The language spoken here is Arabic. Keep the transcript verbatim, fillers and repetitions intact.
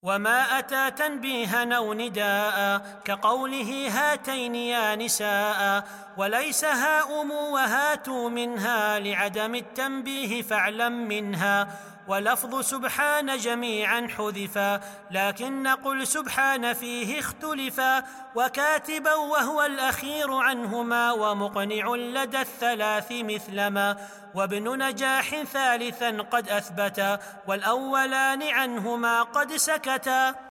وما أتى تنبيها أو نداء كقوله هاتين يا نساء، وليس هاؤم وهاتوا منها لعدم التنبيه فاعلم منها. ولفظ سبحان جميعا حذفا، لكن قل سبحان فيه اختلفا، وكاتبا وهو الأخير عنهما ومقنع لدى الثلاث مثلما، وابن نجاح ثالثا قد أثبتا، والأولان عنهما قد سكتا.